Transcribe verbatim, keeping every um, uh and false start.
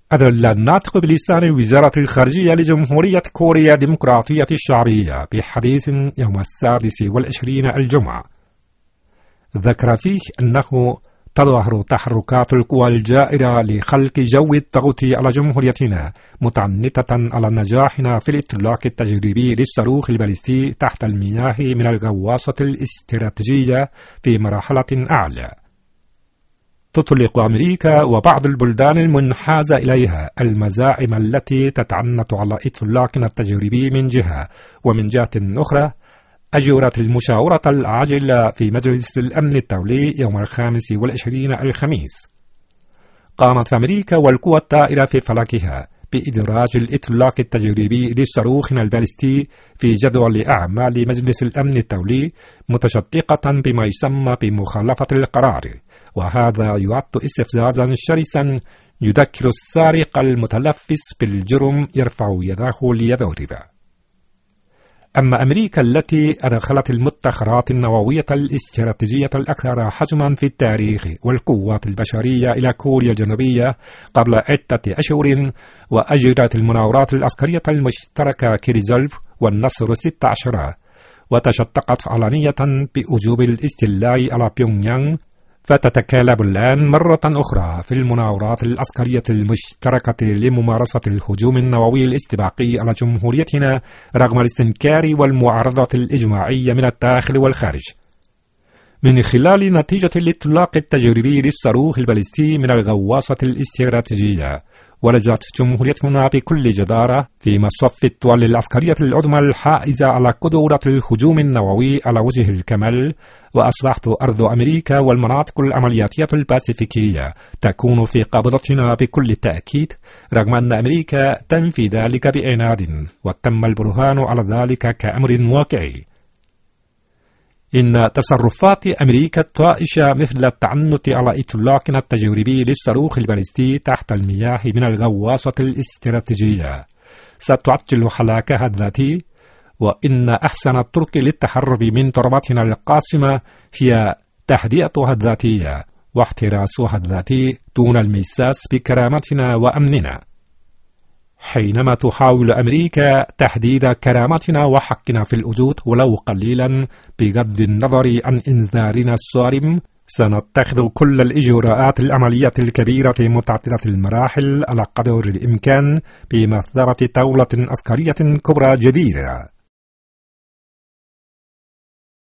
أدل الناطق بلسان وزارة الخارجية لجمهورية كوريا الديمقراطية الشعبية بحديث يوم السادس والعشرين الجمعة، ذكر فيه أنه تظهر تحركات القوى الجائرة لخلق جو الضغط على جمهوريتنا متعنتة على نجاحنا في الإطلاق التجريبي للصاروخ البالستي تحت المياه من الغواصة الاستراتيجية في مرحلة أعلى. تطلق أمريكا وبعض البلدان المنحازة إليها المزاعم التي تتعنت على إطلاقنا التجريبي من جهة، ومن جهة أخرى أجرت المشاورة العاجلة في مجلس الأمن الدولي يوم الخامس والعشرين الخميس. قامت أمريكا والقوى الطائرة في فلكها بإدراج الإطلاق التجريبي لصاروخنا البالستي في جدول أعمال مجلس الأمن الدولي، متشدقة بما يسمى بمخالفة القرار، وهذا يعد استفزازا شرسا يذكر السارق المتلفس بالجرم يرفع يده ليضرب. أما أمريكا التي أدخلت المدخرات النووية الاستراتيجية الأكثر حجما في التاريخ والقوات البشرية إلى كوريا الجنوبية قبل عدة أشهر، وأجرت المناورات العسكرية المشتركة كريزولف والنصر ستة عشر، وتشدقت علانية بوجوب الاستيلاء على بيونغيانغ، فتتكالب الآن مرة أخرى في المناورات العسكرية المشتركة لممارسة الهجوم النووي الاستباقي على جمهوريتنا رغم الاستنكار والمعارضة الإجماعية من الداخل والخارج. من خلال نتيجة الإطلاق التجريبي للصاروخ البالستي من الغواصة الاستراتيجية، ولجت جمهوريتنا بكل جدارة في مصف الدول العسكرية العظمى الحائزة على قدرة الهجوم النووي على وجه الكمال، وأصبحت أرض أمريكا والمناطق العملياتية الباسيفيكية تكون في قبضتنا بكل تأكيد، رغم أن أمريكا تنفي ذلك بعناد، وتم البرهان على ذلك كأمر واقعي. إن تصرفات أمريكا الطائشة مثل التعنت على إطلاقنا التجريبي للصاروخ البالستي تحت المياه من الغواصة الاستراتيجية ستعجل حلاكها الذاتي، وإن أحسن الطرق للتحرر من تربتنا القاسمة هي تهدئتها الذاتية واحتراسها الذاتي دون المساس بكرامتنا وأمننا. حينما تحاول أمريكا تهديد كرامتنا وحقنا في الوجود ولو قليلا بغض النظر عن إنذارنا الصارم، سنتخذ كل الإجراءات العملية الكبيرة متعددة المراحل على قدر الإمكان بمثابة دولة عسكرية كبرى جديدة.